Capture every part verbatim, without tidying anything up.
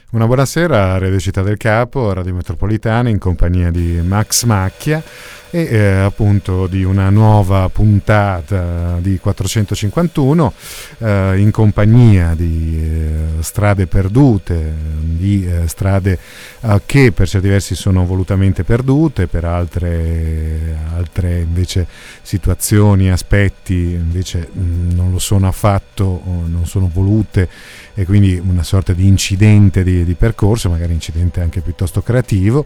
Una buonasera a Radio Città del Capo, Radio Metropolitana, in compagnia di Max Macchia e eh, appunto di una nuova puntata di quattrocentocinquantuno eh, in compagnia di eh, strade perdute, di eh, strade eh, che per certi versi sono volutamente perdute, per altre, altre invece situazioni, aspetti invece mh, non lo sono affatto, non sono volute, e quindi una sorta di incidente di, di percorso, magari incidente anche piuttosto creativo.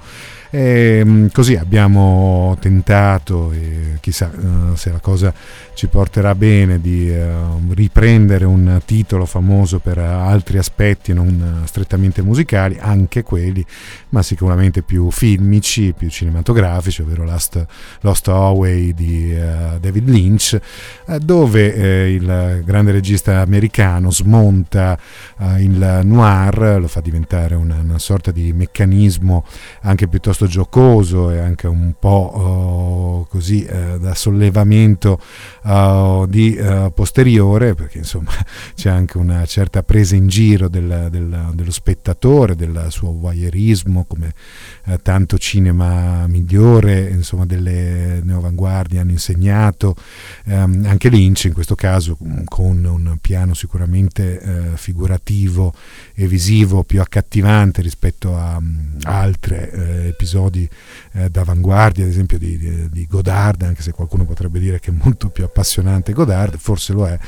E così abbiamo tentato, e chissà uh, se la cosa ci porterà bene, di uh, riprendere un titolo famoso per uh, altri aspetti non uh, strettamente musicali, anche quelli, ma sicuramente più filmici, più cinematografici, ovvero Lost, Lost Highway di uh, David Lynch, uh, dove uh, il grande regista americano smonta uh, il noir, lo fa diventare una, una sorta di meccanismo anche piuttosto giocoso e anche un po' uh, così uh, da sollevamento uh, di uh, posteriore, perché insomma c'è anche una certa presa in giro del, del, dello spettatore, del suo voyeurismo, come uh, tanto cinema migliore, insomma, delle neoavanguardie hanno insegnato. Um, anche Lynch in questo caso, con un piano sicuramente uh, figurativo e visivo più accattivante rispetto a um, altre uh, episodi episodi eh, d'avanguardia, ad esempio di, di, di Godard, anche se qualcuno potrebbe dire che è molto più appassionante Godard, forse lo è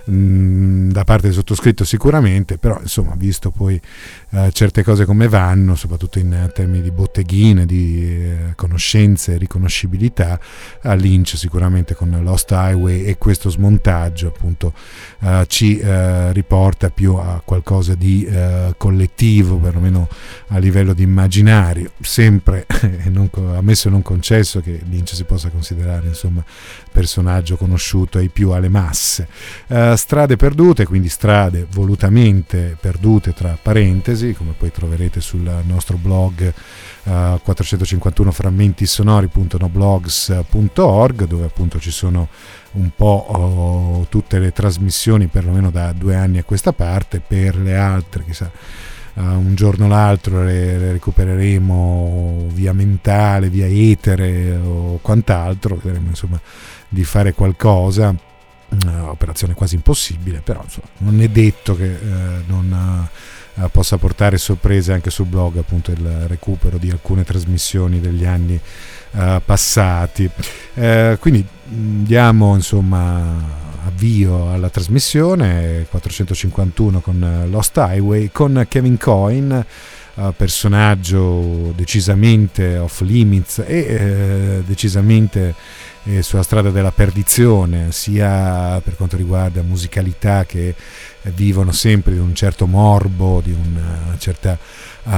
mh, da parte del sottoscritto sicuramente, però insomma, visto poi eh, certe cose come vanno, soprattutto in termini di botteghine, di eh, conoscenze e riconoscibilità, a Lynch sicuramente con Lost Highway e questo smontaggio appunto eh, ci eh, riporta più a qualcosa di eh, collettivo, perlomeno a livello di immaginario, sempre non, ammesso e non concesso che Lynch si possa considerare insomma personaggio conosciuto ai più alle masse. Uh, strade perdute, quindi strade volutamente perdute tra parentesi, come poi troverete sul nostro blog uh, quattrocentocinquantuno frammenti sonori punto noblogs punto org, dove appunto ci sono un po' oh, tutte le trasmissioni, perlomeno da due anni a questa parte. Per le altre chissà, Uh, un giorno o l'altro le, le recupereremo via mentale, via etere o quant'altro, vedremo insomma di fare qualcosa, uh, operazione quasi impossibile, però insomma, non è detto che uh, non uh, possa portare sorprese anche sul blog, appunto il recupero di alcune trasmissioni degli anni uh, passati. Uh, quindi diamo insomma avvio alla trasmissione quattrocentocinquantuno con Lost Highway, con Kevin Coyne, uh, personaggio decisamente off limits e eh, decisamente eh, sulla strada della perdizione, sia per quanto riguarda musicalità che eh, vivono sempre di un certo morbo, di una certa uh,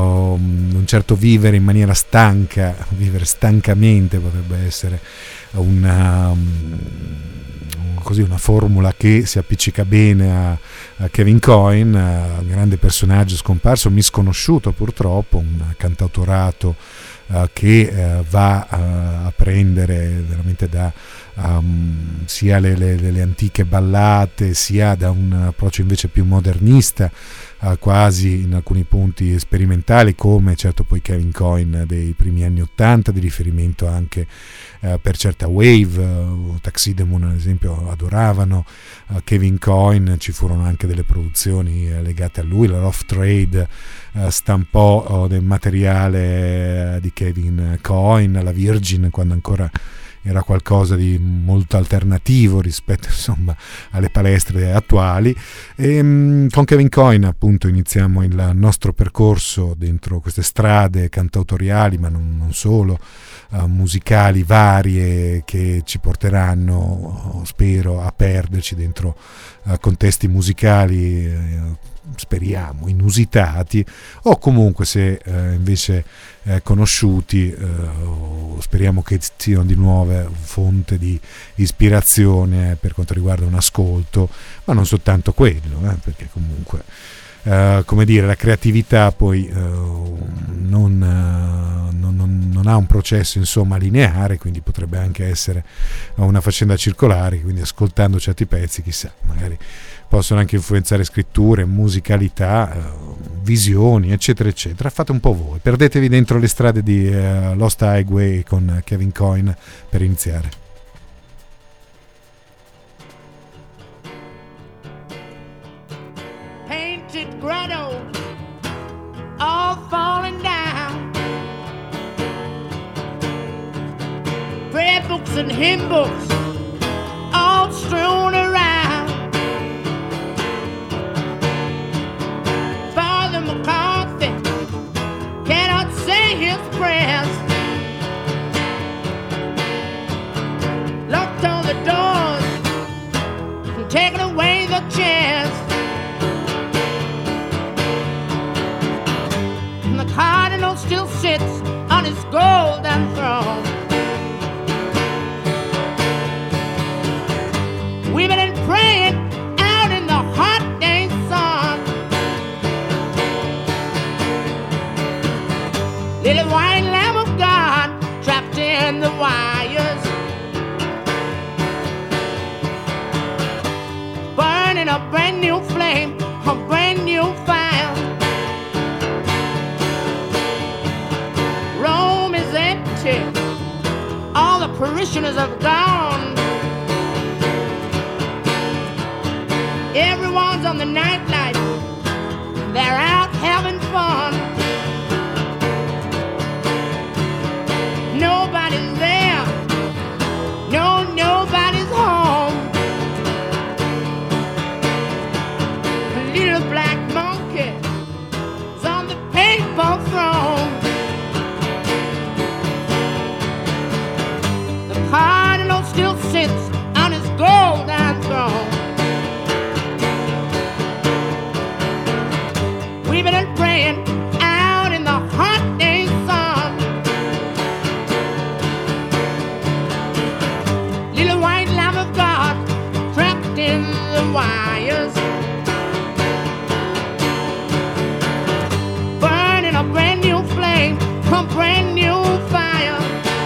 un certo vivere in maniera stanca, vivere stancamente potrebbe essere una um, così una formula che si appiccica bene a, a Kevin Coyne, un grande personaggio scomparso, misconosciuto purtroppo, un cantautorato uh, che uh, va uh, a prendere veramente da um, sia le, le, le antiche ballate, sia da un approccio invece più modernista, uh, quasi in alcuni punti sperimentali, come certo poi Kevin Coyne dei primi anni ottanta, di riferimento anche Uh, per certa wave, uh, Taxi The Moon ad esempio adoravano uh, Kevin Coyne. Ci furono anche delle produzioni uh, legate a lui, la Rough Trade uh, stampò uh, del materiale uh, di Kevin Coyne, la Virgin, quando ancora era qualcosa di molto alternativo rispetto insomma alle palestre attuali. E um, con Kevin Coyne appunto iniziamo il nostro percorso dentro queste strade cantautoriali, ma non, non solo, uh, musicali varie, che ci porteranno, spero, a perderci dentro uh, contesti musicali uh, speriamo inusitati, o comunque se eh, invece eh, conosciuti, eh, speriamo che siano di nuovo fonte di ispirazione per quanto riguarda un ascolto, ma non soltanto quello, eh, perché comunque eh, come dire, la creatività poi eh, non, eh, non, non, non ha un processo insomma lineare, quindi potrebbe anche essere una faccenda circolare, quindi ascoltando certi pezzi chissà magari possono anche influenzare scritture, musicalità, eh, visioni, eccetera eccetera. Fate un po' voi, perdetevi dentro le strade di eh, Lost Highway con Kevin Coyne per iniziare. Painted grotto all falling down, prayer books and hymn books all strewn around. Father McCarthy cannot say his prayers, locked all the doors and taken away the chairs. And the cardinal still sits on his golden throne. We've been praying out in the hot day sun. Little white lamb of God trapped in the wires, burning a brand new flame, a brand new fire. Rome is empty, all the parishioners have gone. Everyone's on the nightlife, they're out having fun. Nobody's there, no, nobody's home. A little black monkey is on the paper throne. The cardinal still sits on his golden throne. We've been praying out in the hot day sun. Little white lamb of God trapped in the wires, burning a brand new flame, a brand new fire.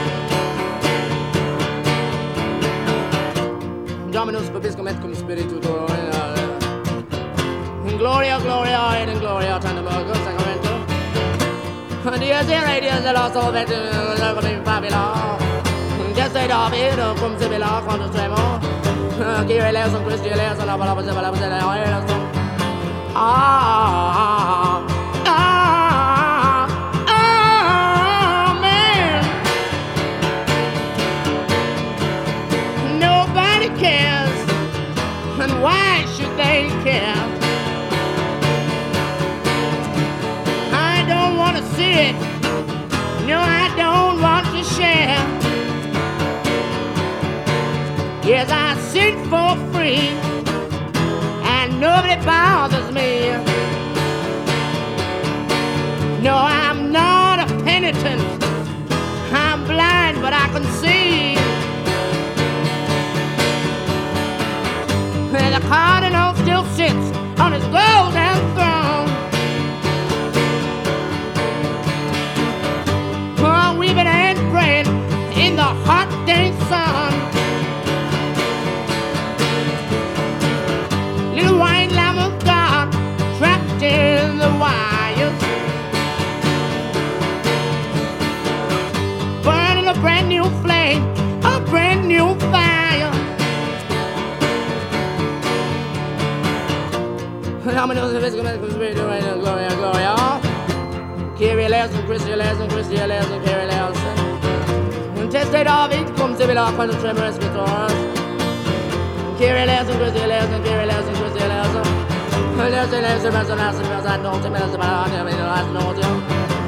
Dominus vobiscum et cum spiritu tuo. Gloria, Gloria, et in Gloria, Tandem, Sacramento. Dies irae, dies de los solventi, in Fabula. Just a David, cum sibila, quantus tremo. Kyrie eleison, Christi eleison, la palabra se palabra se la eleison. Ah, ah, ah, man. Nobody cares, and why should they care? See it. No, I don't want to share. Yes, I sit for free, and nobody bothers me. No, I'm not a penitent. I'm blind, but I can see. And the cardinal still sits on his golden throne. Weeping and praying in the hot day sun. Little white lamb of God trapped in the wires, burning a brand new flame, a brand new fire. Gloria, Gloria. Kyrie eleison, Christi eleison, Christi eleison, Kyrie eleison. Testate David, cum sibila, quantum tremor escritoras. Kyrie eleison, Christi eleison, Kyrie eleison, Christi eleison. Eleison, eleison, eleison, eleison, eleison, eleison, eleison, eleison, eleison, eleison.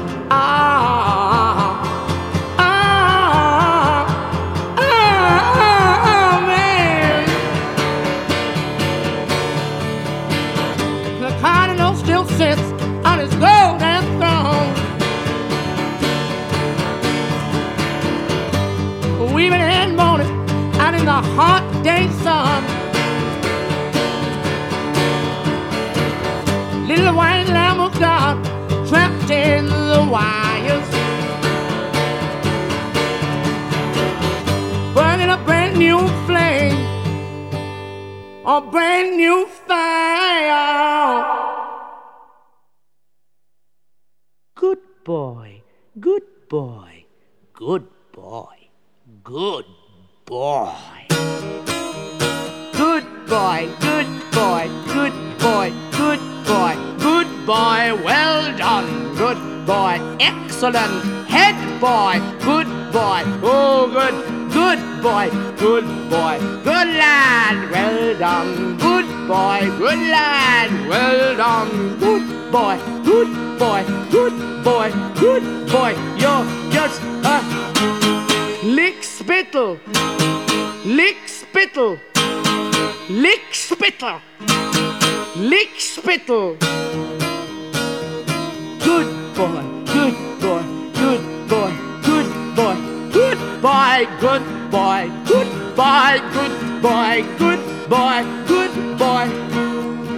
Ah, ah, ah, man. The cardinal still sits on his golden throne. Weaving and moaning out in the hot day sun. Little white lamb of God trapped in the wires, burning a brand new flame, a brand new fire. good boy, good boy, good boy. Good boy, good boy, good boy, good boy, good boy, well done, good boy, excellent, head boy, good boy, oh good, good boy, good boy, good lad, well done, good boy, good lad, well done, good boy, good boy, good boy, good boy, you're just a lick spittle, lick spittle, lick spittle, lick spittle. Good boy, good boy, good boy, good boy, good boy, good boy, good boy, good boy, good boy, good boy.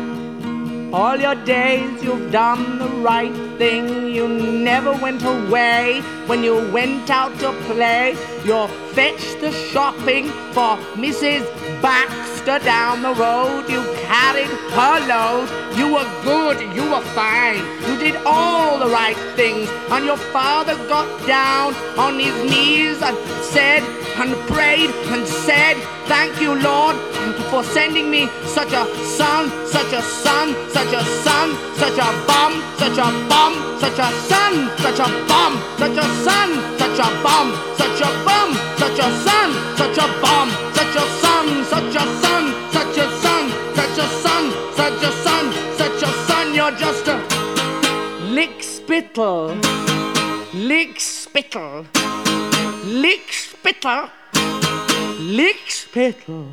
All your days you've done the right thing. You never went away when you went out to play. You fetched the shopping for Missus Baxter down the road. You carried her load. You were good, you were fine. You did all the right things. And your father got down on his knees and said and prayed and said, thank you, Lord, for sending me such a son, such a son, such a son, such a bum, such a bum, such a son, such a bum, such a son, such a bum, such a bum, such a son, such a bum, such a son, such a son, such a son, such a son, such a son, such a son. You're just a lick spittle, lick spittle, lick spittle, lick spittle.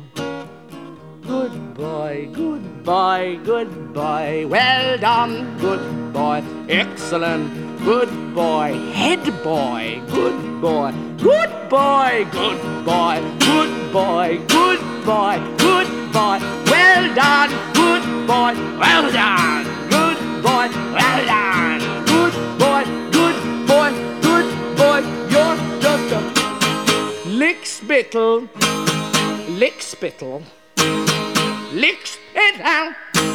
Good boy, good boy, good boy, well done, good boy, excellent, good boy, head boy, good boy, good boy, good boy, good boy, good boy, good boy, well done, good boy, well done, good boy, well done, good boy, good boy, good boy, you're just a lick spittle, lick spittle. Lick spittle,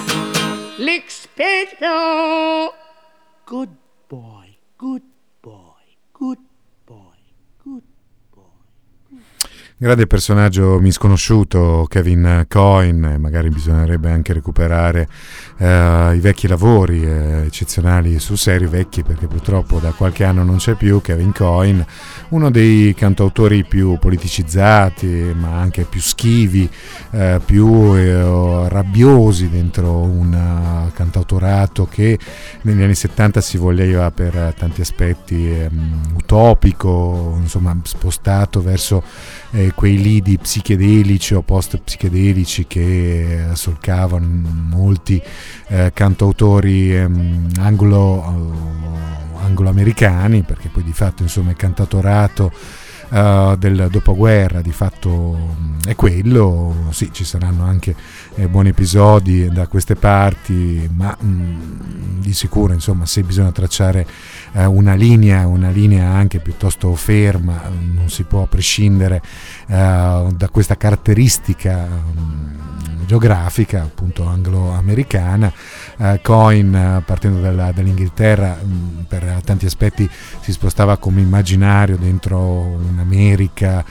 lick spittle. Good boy, good boy, good boy, good boy. Grande personaggio misconosciuto, Kevin Coyne. Magari bisognerebbe anche recuperare eh, i vecchi lavori eh, eccezionali su serie vecchi, perché purtroppo da qualche anno non c'è più. Kevin Coyne, uno dei cantautori più politicizzati, ma anche più schivi, eh, più eh, rabbiosi dentro un uh, cantautorato che negli anni settanta si voleva per tanti aspetti eh, utopico, insomma spostato verso eh, quei lidi psichedelici o post psichedelici che eh, solcavano molti eh, cantautori eh, anglo eh, anglo-americani, perché poi di fatto insomma il cantautorato uh, del dopoguerra di fatto um, è quello. Sì, ci saranno anche eh, buoni episodi da queste parti, ma um, di sicuro insomma se bisogna tracciare uh, una linea una linea anche piuttosto ferma, non si può prescindere uh, da questa caratteristica um, geografica appunto anglo-americana. Uh, Coyne, uh, partendo dalla, dall'Inghilterra, um, per tanti aspetti si spostava come immaginario dentro un'America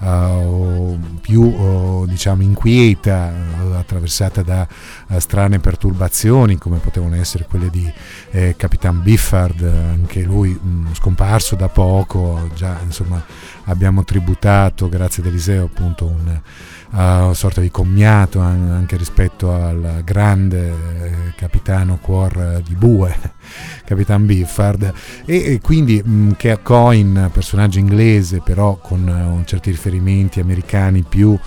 uh, più uh, diciamo inquieta, uh, attraversata da uh, strane perturbazioni come potevano essere quelle di eh, Capitan Biffard, anche lui um, scomparso da poco. Già insomma abbiamo tributato grazie ad Eliseo appunto un Uh, sorta di commiato anche rispetto al grande eh, capitano cuor di bue Capitan Biffard, e, e quindi mh, che a Coyne, personaggio inglese però con uh, certi riferimenti americani più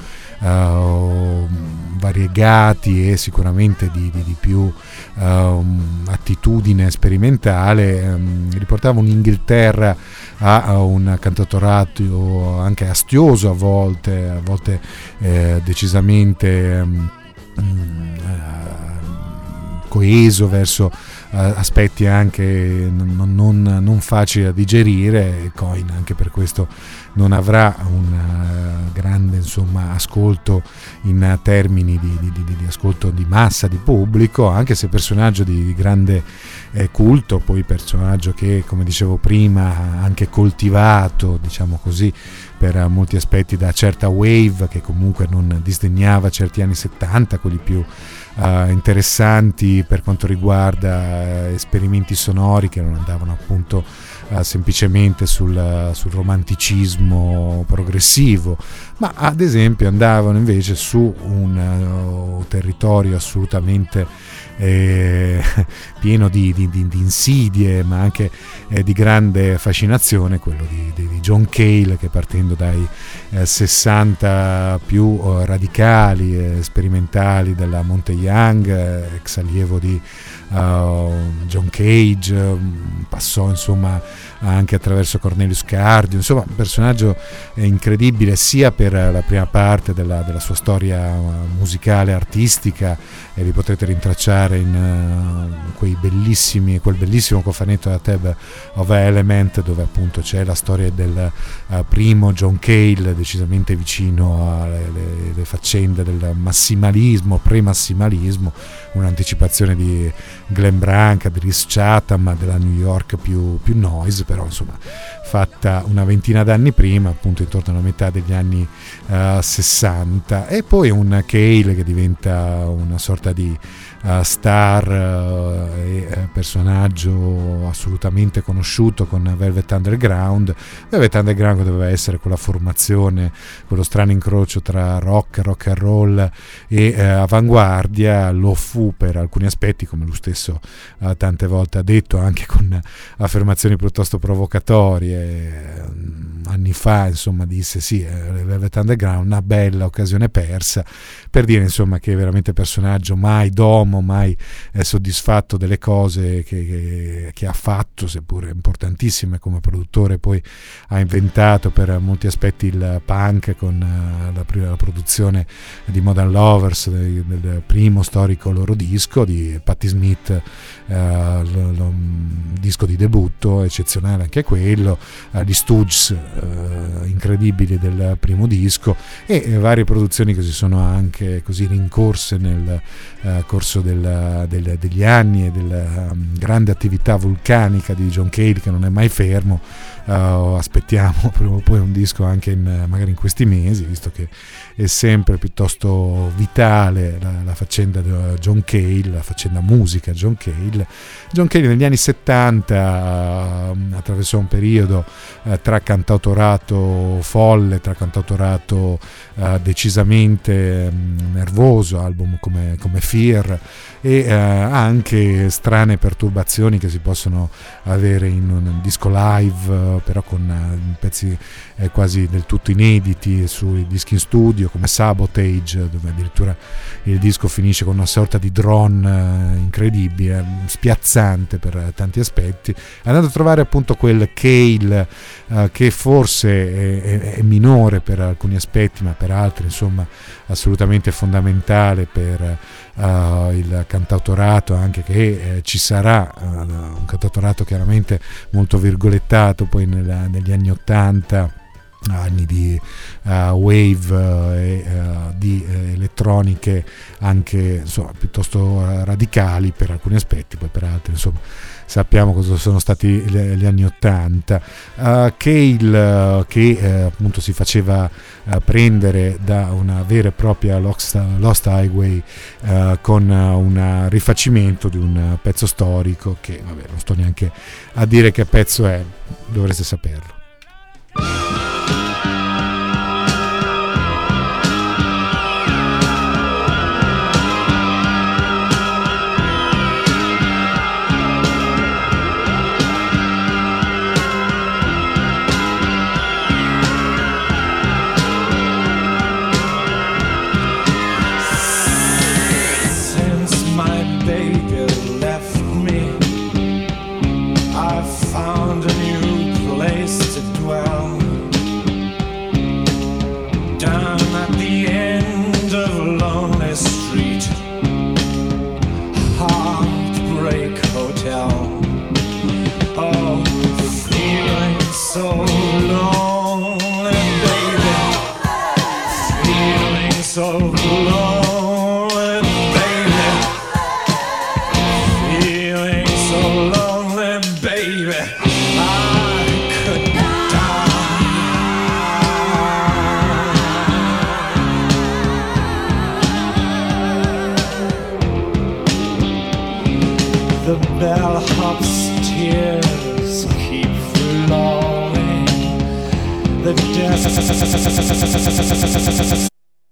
uh, variegati e sicuramente di, di, di più uh, attitudine sperimentale, um, riportava un'Inghilterra a, a un cantautorato anche astioso a volte, a volte eh, decisamente um, uh, coeso verso aspetti anche non, non, non facili da digerire. Cohen anche per questo non avrà un uh, grande insomma ascolto in uh, termini di, di, di, di ascolto di massa, di pubblico, anche se personaggio di, di grande eh, culto, poi personaggio che, come dicevo prima, ha anche coltivato, diciamo così, per uh, molti aspetti da certa wave che comunque non disdegnava certi anni settanta, quelli più Uh, interessanti per quanto riguarda uh, esperimenti sonori che non andavano appunto uh, semplicemente sul, uh, sul romanticismo progressivo, ma ad esempio andavano invece su un uh, territorio assolutamente eh, pieno di, di, di, di insidie, ma anche eh, di grande fascinazione, quello di, di, di John Cale, che partendo dai eh, sessanta più uh, radicali e eh, sperimentali della Monte Young, eh, ex allievo di uh, John Cage, um, passò insomma anche attraverso Cornelius Cardio, insomma un personaggio eh, incredibile sia per la prima parte della, della sua storia musicale artistica, e vi potrete rintracciare in uh, quei bellissimi quel bellissimo cofanetto da Tab of Element, dove appunto c'è la storia del uh, primo John Cale, decisamente vicino alle le, le faccende del massimalismo, pre-massimalismo, un'anticipazione di Glenn Branca, di Rhys Chatham, della New York più, più noise, però insomma fatta una ventina d'anni prima, appunto intorno alla metà degli anni uh, sessanta, e poi un Cale che diventa una sorta di uh, star uh, e uh, personaggio assolutamente conosciuto con Velvet Underground. Velvet Underground doveva essere quella formazione, quello strano incrocio tra rock, rock and roll e uh, avanguardia. Lo fu per alcuni aspetti, come lui stesso uh, tante volte ha detto, anche con affermazioni piuttosto provocatorie. Anni fa insomma disse sì, eh, Velvet Underground, una bella occasione persa, per dire insomma che è veramente personaggio mai domo, mai eh, soddisfatto delle cose che, che, che ha fatto, seppure importantissime come produttore. Poi ha inventato per molti aspetti il punk con uh, la, prima, la produzione di Modern Lovers, del, del primo storico loro disco di Patti Smith, uh, lo, lo, disco di debutto eccezionale anche quello, uh, gli Stooges uh, incredibili del primo disco, e uh, varie produzioni che si sono anche così rincorse nel uh, corso del, del, degli anni, e della um, grande attività vulcanica di John Cale, che non è mai fermo. Uh, aspettiamo prima o poi un disco anche in, magari in questi mesi, visto che è sempre piuttosto vitale la, la faccenda di John Cale, la faccenda musica John Cale. John Cale negli anni settanta uh, attraversò un periodo uh, tra cantautorato folle, tra cantautorato uh, decisamente um, nervoso, album come, come Fear, e uh, anche strane perturbazioni che si possono avere in un disco live, uh, però con uh, pezzi eh, quasi del tutto inediti sui dischi in studio come Sabotage, dove addirittura il disco finisce con una sorta di drone uh, incredibile, spiazzante per uh, tanti aspetti, andando a trovare appunto quel Cale uh, che forse è, è, è minore per alcuni aspetti, ma per altri insomma assolutamente fondamentale per uh, il cantautorato, anche che eh, ci sarà uh, un cantautorato chiaramente molto virgolettato poi nella, negli anni ottanta, anni di uh, wave uh, e uh, di uh, elettroniche anche insomma piuttosto uh, radicali per alcuni aspetti, poi per altri insomma sappiamo cosa sono stati gli anni ottanta. Uh, Cale uh, che uh, appunto si faceva uh, prendere da una vera e propria Lost, Lost Highway uh, con uh, un rifacimento di un uh, pezzo storico che vabbè non sto neanche a dire che pezzo è, dovreste saperlo. Found a new place to so lonely, baby. Feeling so lonely, baby. I could die. The bellhop's tears keep flowing. The desk.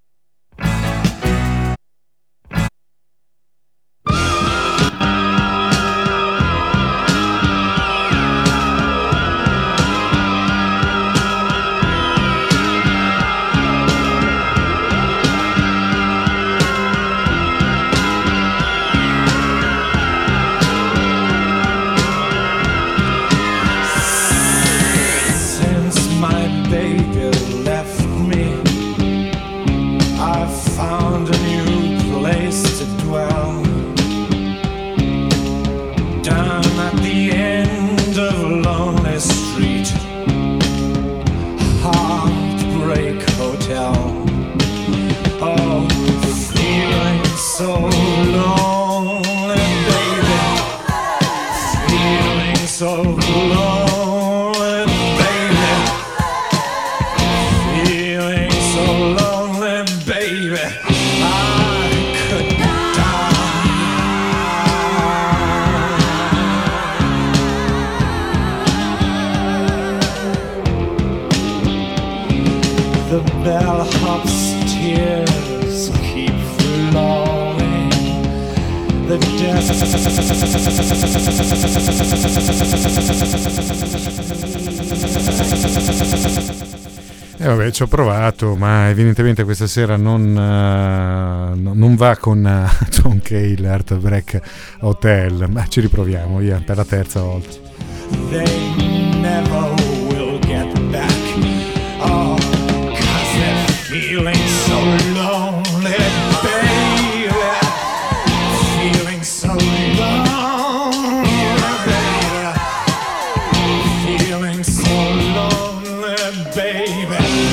E eh vabbè, ci ho provato, ma evidentemente questa sera non, uh, non va con uh, John Cale, Heartbreak Hotel, ma ci riproviamo via per la terza volta. They never will get back. Oh, 'cause they're feeling so lonely, baby. Feeling so lonely, baby. Feeling so lonely, baby.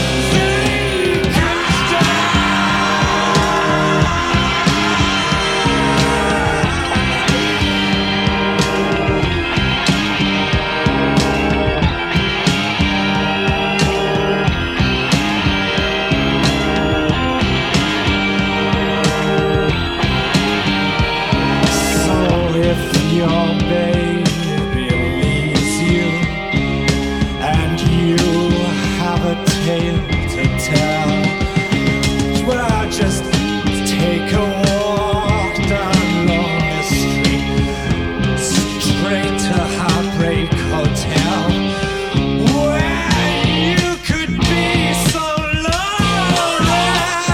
Your baby leaves you, and you have a tale to tell. Well, just take a walk down Lonely Street, straight to Heartbreak Hotel, where you could be so lonely,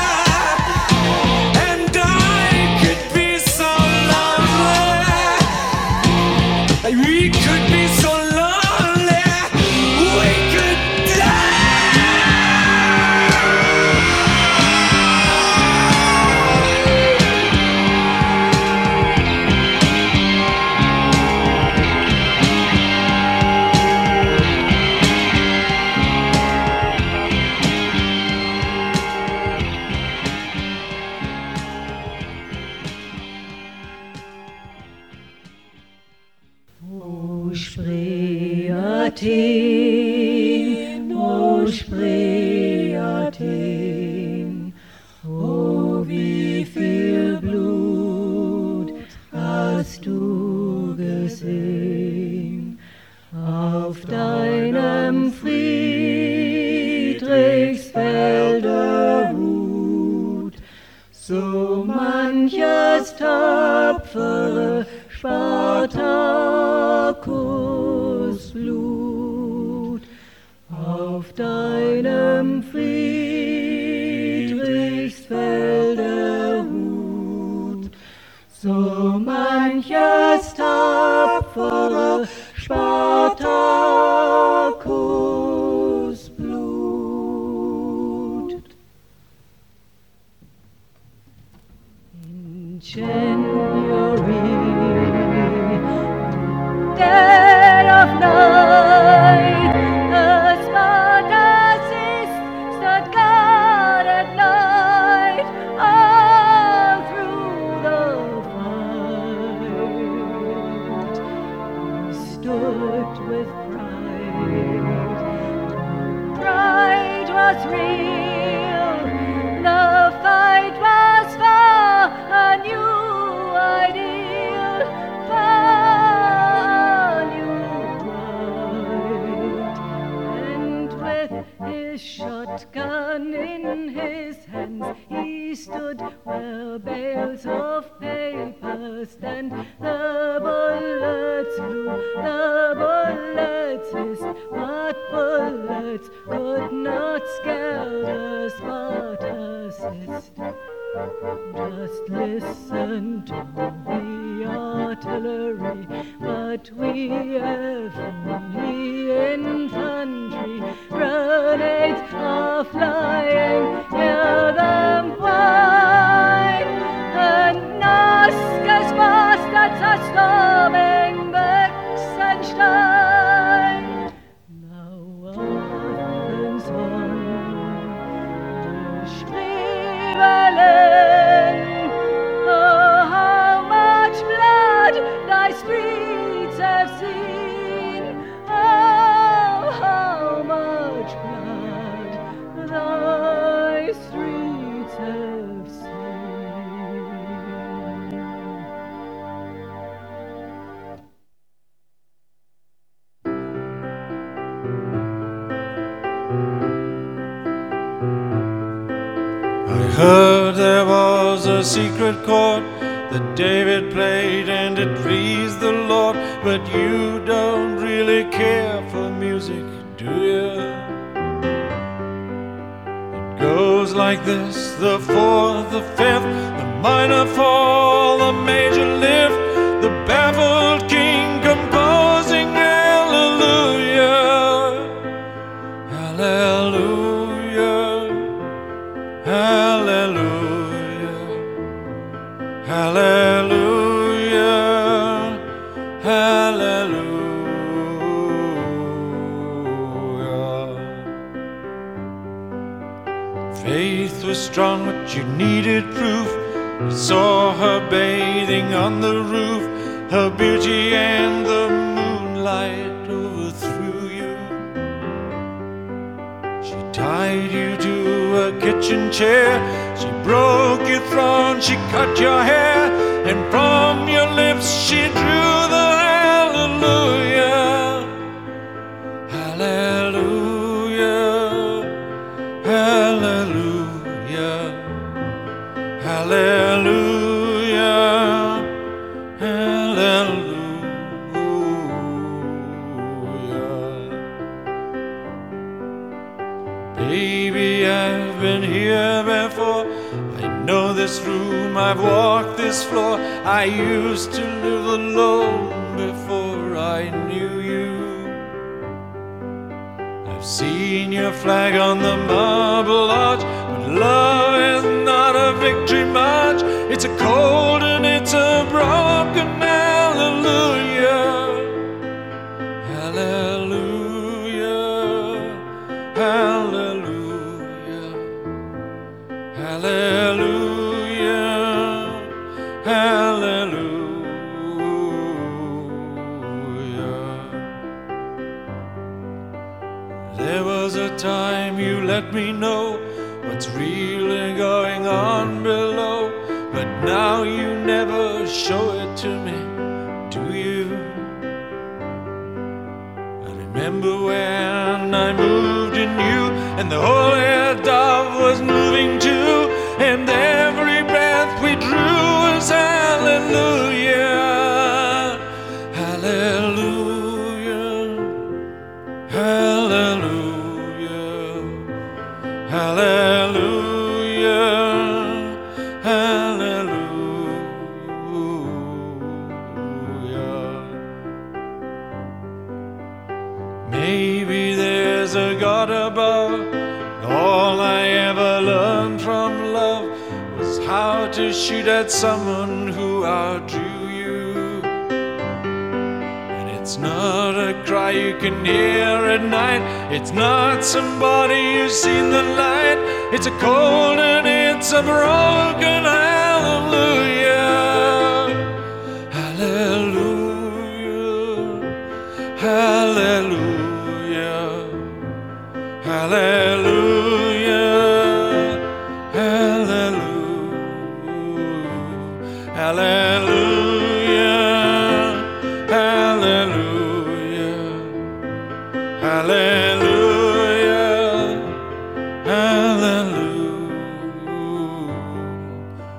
and I could be so lonely. We could be so lonely, we could Spree Athen, o Spree Athen, oh wie viel Blut hast du gesehen auf deinem Friedrichsfelder Hut, so manches tapfere Spartakus Blut auf deinem Friedrichsfelder Hut, so manches tapfere Spartakus Blut. In January, dead of night, the Spartacist stood guard at night. where bales of paper stand. The bullets flew, the bullets hissed, but bullets could not scare us, but assist. Just listen to the artillery, but we have only infantry. Grenades are flying, hear them whine, and Nasca's bastards are storming Bexenstein. Now Athens on the Spreewellen, oh, how much blood thy streets have seen, oh, how much blood thy streets have seen. I heard there was a secret chord that David played and it pleased the Lord, but you don't really care for music, do you? It goes like this: the fourth, the fifth, the minor fall, the major lift, the baffled king composing hallelujah, hallelujah, hallelujah, hallelujah, hallelujah. Faith was strong, but you needed proof. You saw her bathing on the roof, her beauty and the moonlight overthrew you. She tied you to a kitchen chair, she broke your throne, she cut your hair, and from your lips she drew the hallelujah, hallelujah, hallelujah, hallelujah, hallelujah. Baby, I've been here before. I know this room, I've walked this floor. I used to live alone before I knew you. I've seen your flag on the marble arch, but love is not a victory march. It's a cold and it's a broken hallelujah, hallelujah, hallelujah, hallelujah, hallelujah. There was a time you let me know what's really going on below, but now you never show it to me, do you? I remember when I moved in you, and the holy dove was moving too, and every breath we drew was hallelujah, hallelujah, hallelujah, hallelujah, hallelujah. Maybe there's a God above. All I ever learned from love was how to shoot at someone who outdrew you. And it's not a cry you can hear at night, it's not somebody who's seen the light. It's a cold and it's a broken hallelujah, hallelujah, hallelujah, hallelujah, hallelujah, hallelujah, hallelujah, hallelujah, hallelujah.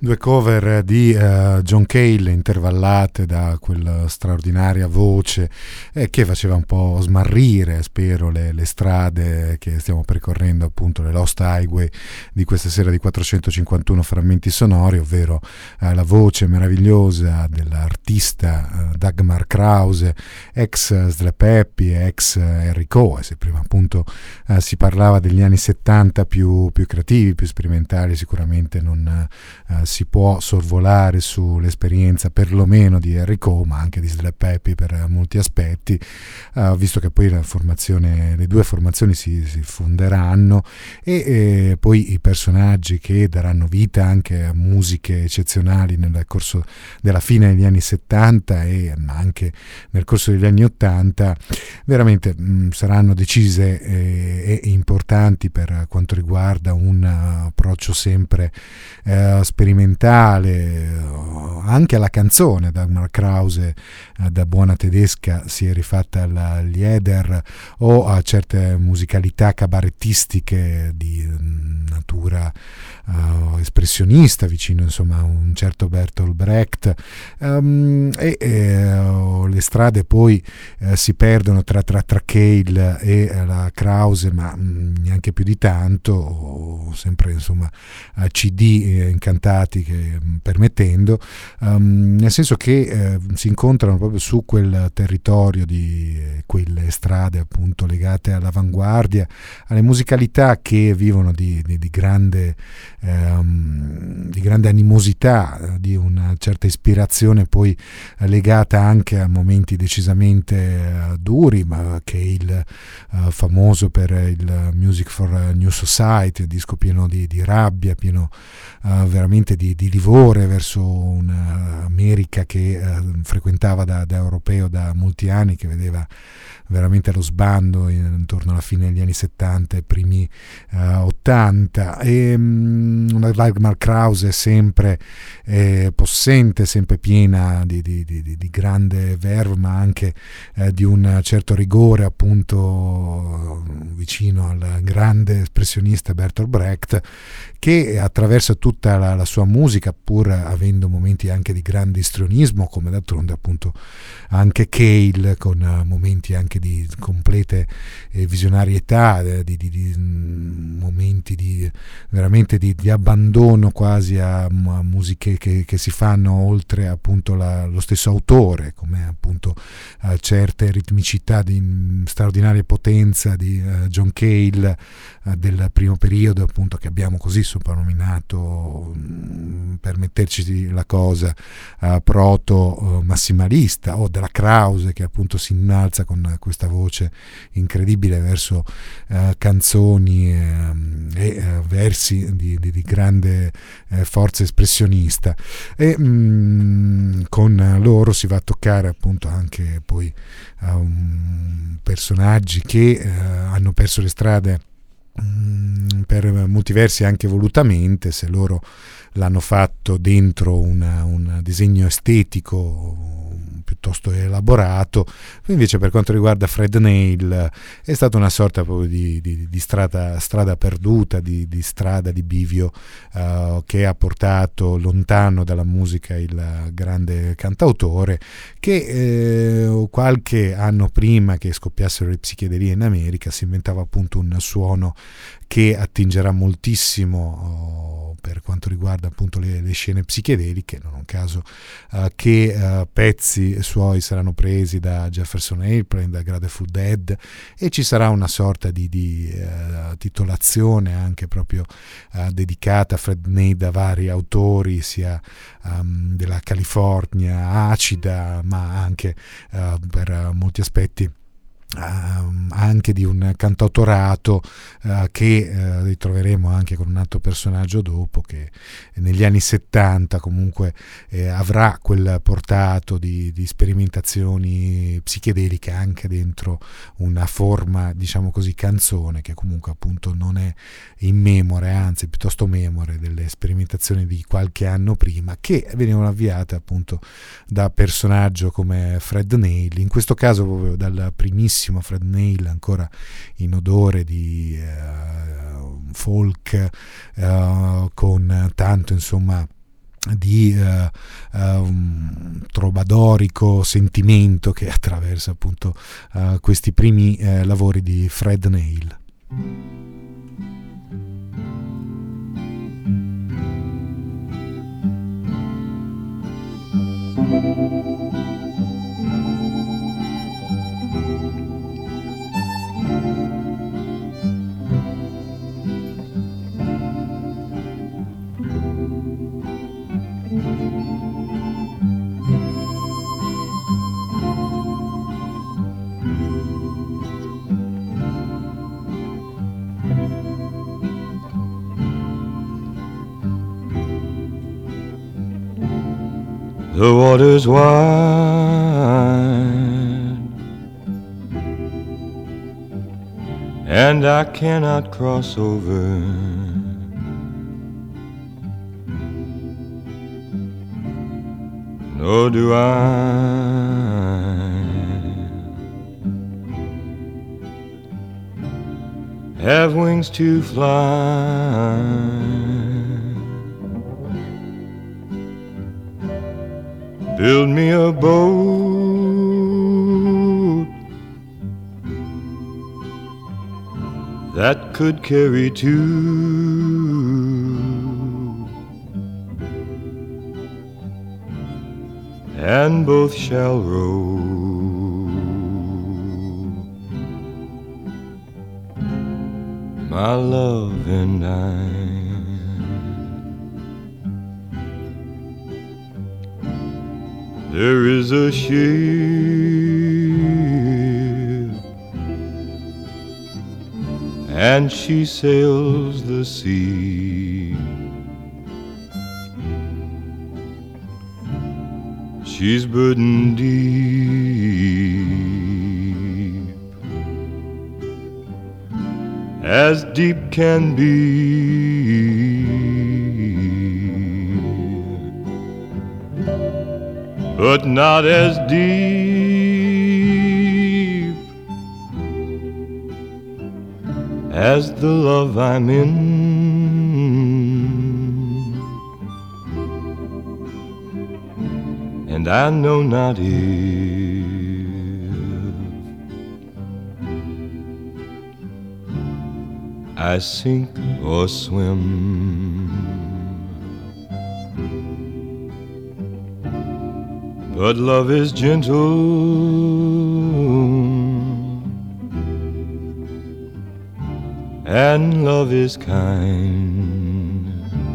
due cover di uh, John Cale intervallate da quella straordinaria voce eh, che faceva un po' smarrire, spero, le, le strade che stiamo percorrendo, appunto le Lost Highway di questa sera di quattrocentocinquantuno frammenti sonori, ovvero uh, la voce meravigliosa dell'artista uh, Dagmar Krause, ex Slap Happy, ex Enrico, e se prima appunto uh, si parlava degli anni settanta più, più creativi, più sperimentali, sicuramente non uh, si può sorvolare sull'esperienza perlomeno di Enrico, ma anche di Slap Happy per molti aspetti, uh, visto che poi la formazione, le due formazioni si, si fonderanno e eh, poi i personaggi che daranno vita anche a musiche eccezionali nel corso della fine degli anni settanta e ma anche nel corso degli anni ottanta veramente mh, saranno decise e, e importanti per quanto riguarda un approccio sempre eh, sperimentale anche alla canzone. Dagmar Krause eh, da buona tedesca si è rifatta al Lieder o a certe musicalità cabarettistiche di mh, natura uh, espressionista, vicino insomma a un certo Bertolt Brecht, um, e uh, le strade poi uh, si perdono tra, tra, tra Cale e uh, la Krause, ma mh, neanche più di tanto, o sempre insomma uh, C D eh, incantati che, mh, permettendo, um, nel senso che uh, si incontrano proprio su quel territorio di eh, quelle strade appunto legate all'avanguardia, alle musicalità che vivono di, di, di grande ehm, di grande animosità, di una certa ispirazione poi legata anche a momenti decisamente eh, duri, ma che il eh, famoso per il Music for a New Society, il disco pieno di, di rabbia, pieno eh, veramente di, di livore verso un'America che eh, frequentava da, da europeo da molti anni, che vedeva veramente allo sbando intorno alla fine degli anni settanta e primi uh, ottanta, e um, una Dagmar Krause sempre eh, possente, sempre piena di, di, di, di grande verve, ma anche eh, di un certo rigore, appunto vicino al grande espressionista Bertolt Brecht, che attraversa tutta la, la sua musica, pur avendo momenti anche di grande istrionismo, come d'altronde appunto anche Cale, con uh, momenti anche di complete eh, visionarietà, eh, di, di, di momenti di veramente di, di abbandono quasi a, a musiche che, che si fanno oltre appunto la, lo stesso autore, come appunto uh, certe ritmicità di straordinaria potenza di uh, John Cale uh, del primo periodo, appunto, che abbiamo così soprannominato um, per metterci la cosa uh, proto uh, massimalista, o della Krause, che appunto si innalza con questa voce incredibile verso uh, canzoni eh, e uh, versi di, di, di grande eh, forza espressionista, e mh, con loro si va a toccare appunto anche poi uh, um, personaggi che uh, hanno perso le strade mh, per molti versi anche volutamente, se loro l'hanno fatto dentro una, un disegno estetico piuttosto elaborato. Invece per quanto riguarda Fred Neil è stata una sorta proprio di, di, di strada, strada perduta, di, di strada di bivio uh, che ha portato lontano dalla musica il grande cantautore, che eh, qualche anno prima che scoppiassero le psichedelie in America si inventava appunto un suono che attingerà moltissimo oh, per quanto riguarda appunto le, le scene psichedeliche, non è un caso uh, che uh, pezzi suoi saranno presi da Jefferson Airplane, da Grateful Dead, e ci sarà una sorta di, di uh, titolazione anche proprio uh, dedicata a Fred Neil da vari autori, sia um, della California acida, ma anche uh, per uh, molti aspetti Uh, anche di un cantautorato uh, che uh, ritroveremo anche con un altro personaggio dopo, che negli anni settanta comunque eh, avrà quel portato di, di sperimentazioni psichedeliche anche dentro una forma, diciamo così, canzone, che comunque appunto non è in memore, anzi piuttosto memore delle sperimentazioni di qualche anno prima, che venivano avviate appunto da personaggio come Fred Neil, in questo caso proprio dal primissimo Fred Neil, ancora in odore di uh, folk, uh, con tanto insomma di uh, uh, un trobadorico sentimento che attraversa appunto uh, questi primi uh, lavori di Fred Neil. The water's wide and I cannot cross over. Nor do I have wings to fly. Build me a boat that could carry two, and both shall row. My love and I. There is a ship and she sails the sea. She's burdened deep, as deep can be. But not as deep as the love I'm in. And I know not if I sink or swim. But love is gentle and love is kind,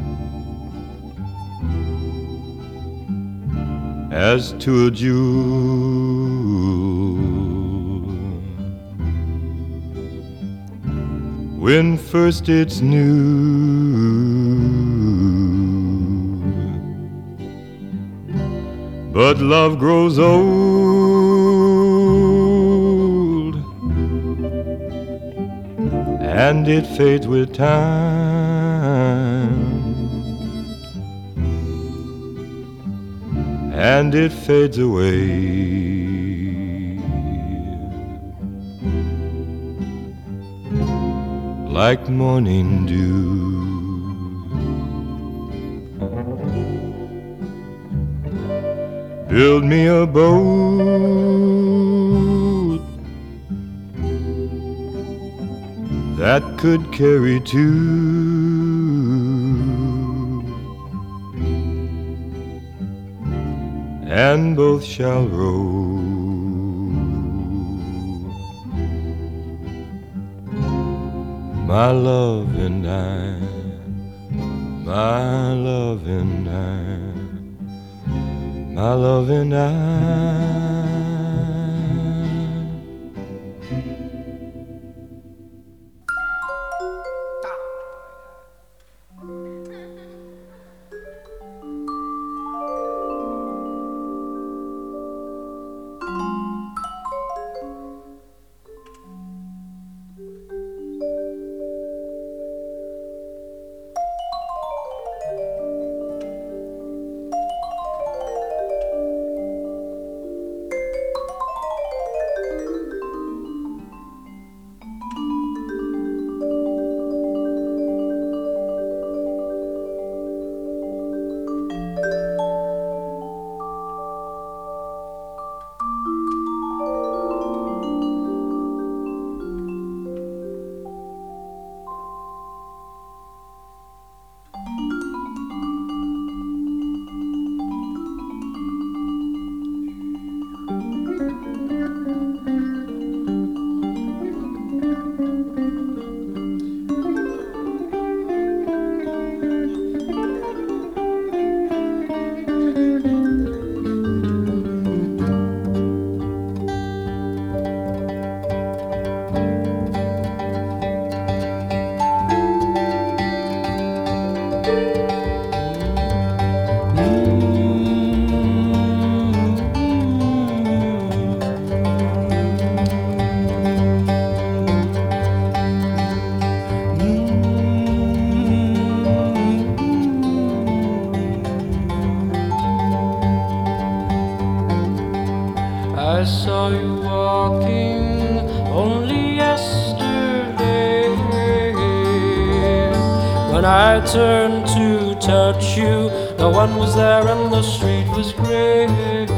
as to a jewel when first it's new. But love grows old and it fades with time, and it fades away like morning dew. Build me a boat that could carry two, and both shall row. My love and I, my love and I, my love and I. saw you walking only yesterday. When I turned to touch you, no one was there and the street was gray.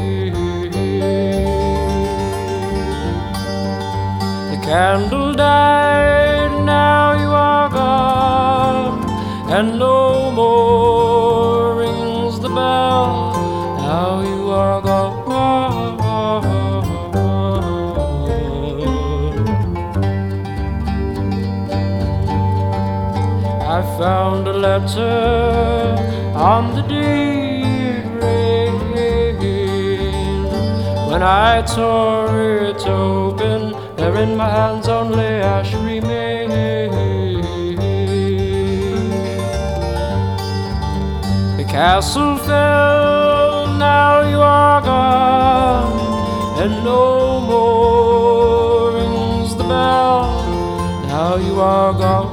The candle died, now you are gone, and no more rings the bell. Now you are gone. I found a letter on the day it rained. When I tore it open, there in my hands only ash remained. The castle fell, now you are gone, and no more rings the bell. Now you are gone.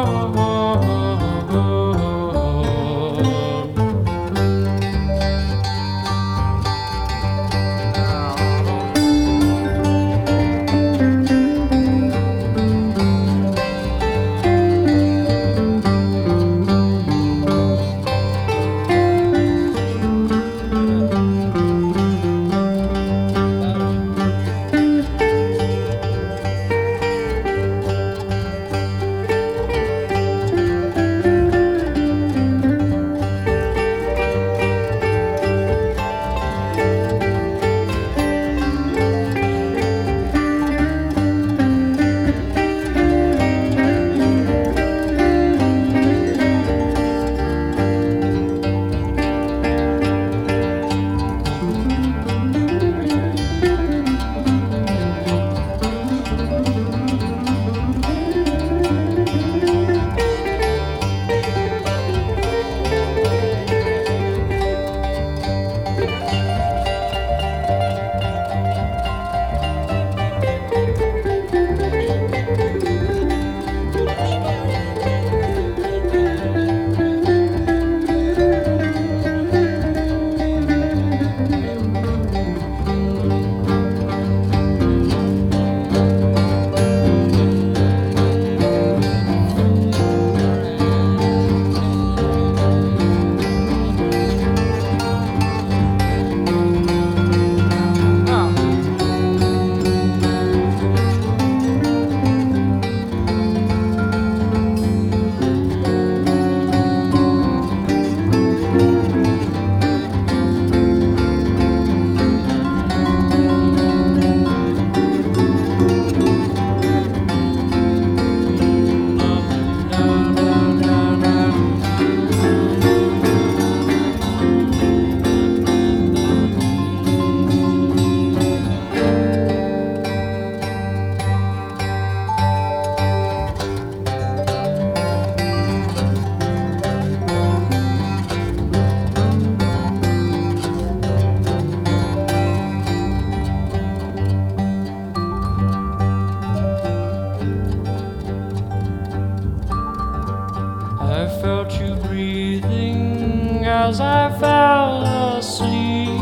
As I fell asleep,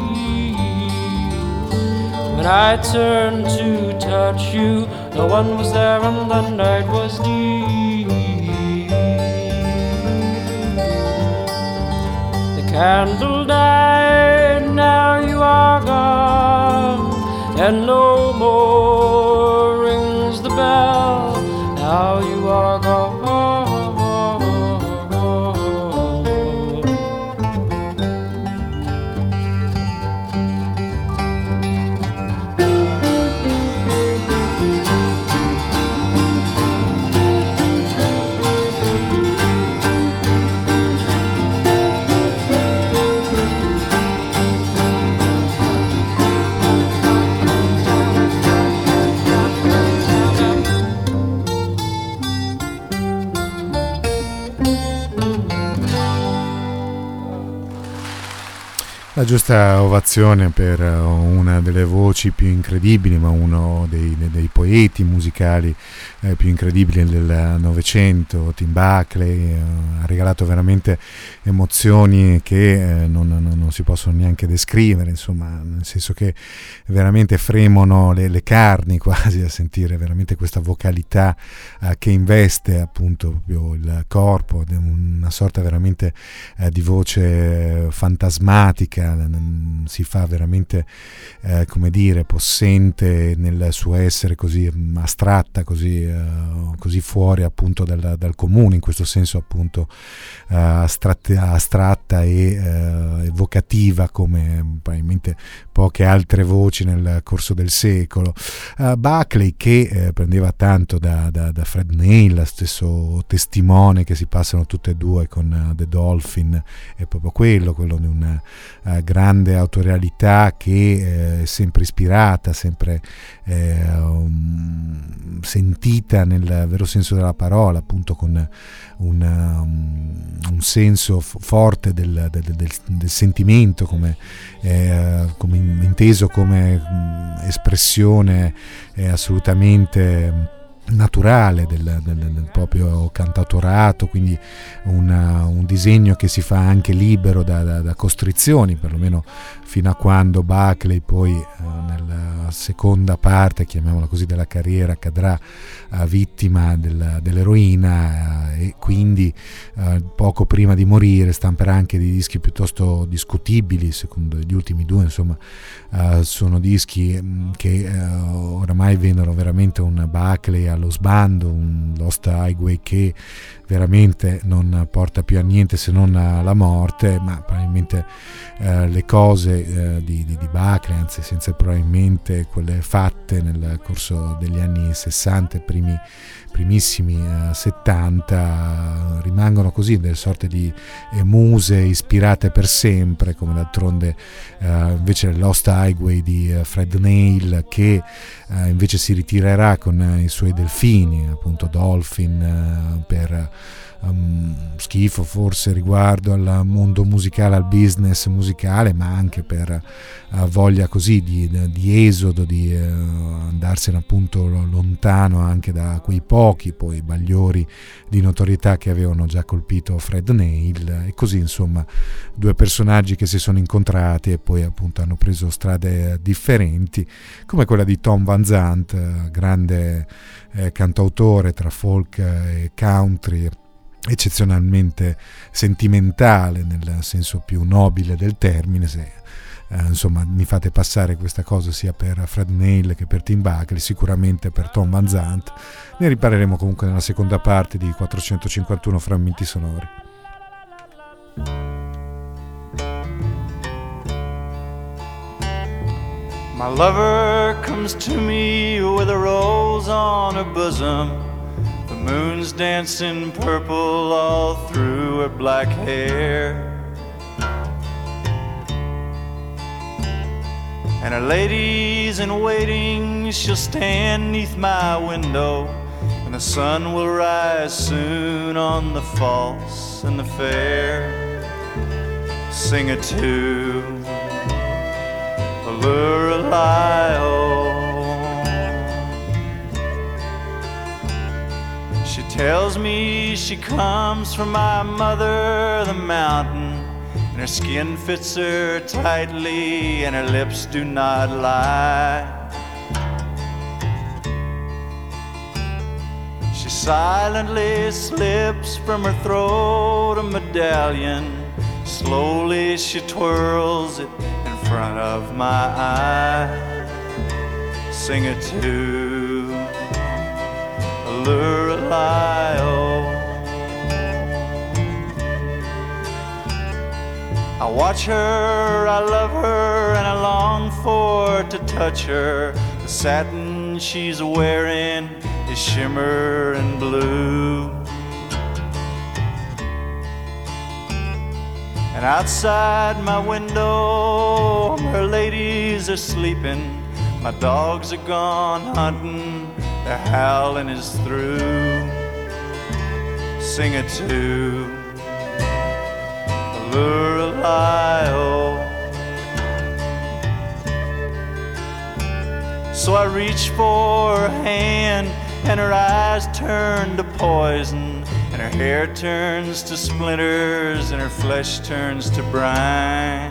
when I turned to touch you, no one was there and the night was deep. The candle died, now you are gone, and no more rings the bell. Now you are gone. La giusta ovazione per una delle voci più incredibili, ma uno dei, dei poeti musicali eh, più incredibili del Novecento. Tim Buckley eh, ha regalato veramente emozioni che eh, non, non, non si possono neanche descrivere, insomma, nel senso che veramente fremono le, le carni quasi a sentire veramente questa vocalità eh, che investe appunto proprio il corpo, una sorta veramente eh, di voce fantasmatica. Si fa veramente eh, come dire possente nel suo essere, così astratta, così, eh, così fuori appunto dal, dal comune, in questo senso appunto eh, astratta, astratta e eh, evocativa come probabilmente poche altre voci nel corso del secolo. uh, Buckley che eh, prendeva tanto da, da, da Fred Neil, stesso testimone che si passano tutte e due con uh, The Dolphin, è proprio quello, quello di una uh, grande autorialità che eh, è sempre ispirata, sempre eh, um, sentita nel vero senso della parola, appunto con un, um, un senso f- forte del, del, del, del sentimento, come, eh, come inteso come um, espressione eh, assolutamente naturale del, del, del proprio cantautorato, quindi una, un disegno che si fa anche libero da, da, da costrizioni, perlomeno fino a quando Buckley poi eh, nella seconda parte, chiamiamola così, della carriera cadrà eh, vittima del, dell'eroina eh, e quindi eh, poco prima di morire stamperà anche dei dischi piuttosto discutibili, secondo gli ultimi due, insomma eh, sono dischi mh, che eh, oramai vennero veramente un Buckley allo sbando, un Lost Highway che veramente non porta più a niente se non alla morte, ma probabilmente eh, le cose eh, di, di, di Buckley, anzi senza probabilmente quelle fatte nel corso degli anni sessanta, primi, primissimi eh, settanta, rimangono così delle sorte di eh, muse ispirate per sempre, come d'altronde eh, invece Lost Highway di eh, Fred Neil, che eh, invece si ritirerà con eh, i suoi delfini, appunto Dolphin, eh, per Um, schifo forse riguardo al mondo musicale, al business musicale, ma anche per uh, voglia così di, di esodo, di uh, andarsene appunto lontano anche da quei pochi poi bagliori di notorietà che avevano già colpito Fred Neil, e così insomma due personaggi che si sono incontrati e poi appunto hanno preso strade differenti, come quella di Tom Van Zandt, grande eh, cantautore tra folk e country, eccezionalmente sentimentale nel senso più nobile del termine. Se eh, insomma mi fate passare questa cosa sia per Fred Neil che per Tim Buckley, sicuramente per Tom Van Zandt ne riparleremo comunque nella seconda parte di quattrocentocinquantuno frammenti sonori. My lover comes to me with a rose on her bosom. The moon's dancing purple all through her black hair. And her ladies in waiting, she'll stand neath my window, and the sun will rise soon on the false and the fair. Sing a tune, a Lorelei. She tells me she comes from my mother, the mountain, and her skin fits her tightly, and her lips do not lie. She silently slips from her throat a medallion. Slowly she twirls it in front of my eye. Sing it to Lorelei. I watch her, I love her, and I long for to touch her. The satin she's wearing is shimmer and blue. And outside my window, her ladies are sleeping. My dogs are gone hunting, their howling is through. Sing it to Lorelei. So I reach for her hand, and her eyes turn to poison, and her hair turns to splinters, and her flesh turns to brine.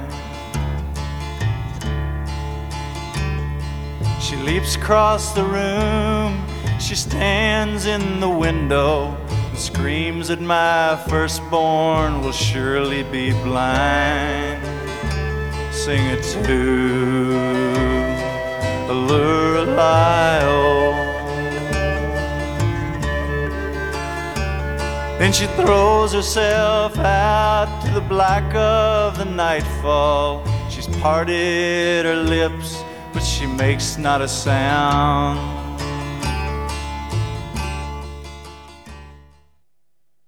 She leaps across the room, she stands in the window, and screams that my firstborn will surely be blind. Sing it to Lorelei. Then she throws herself out to the black of the nightfall. She's parted her lips, but she makes not a sound.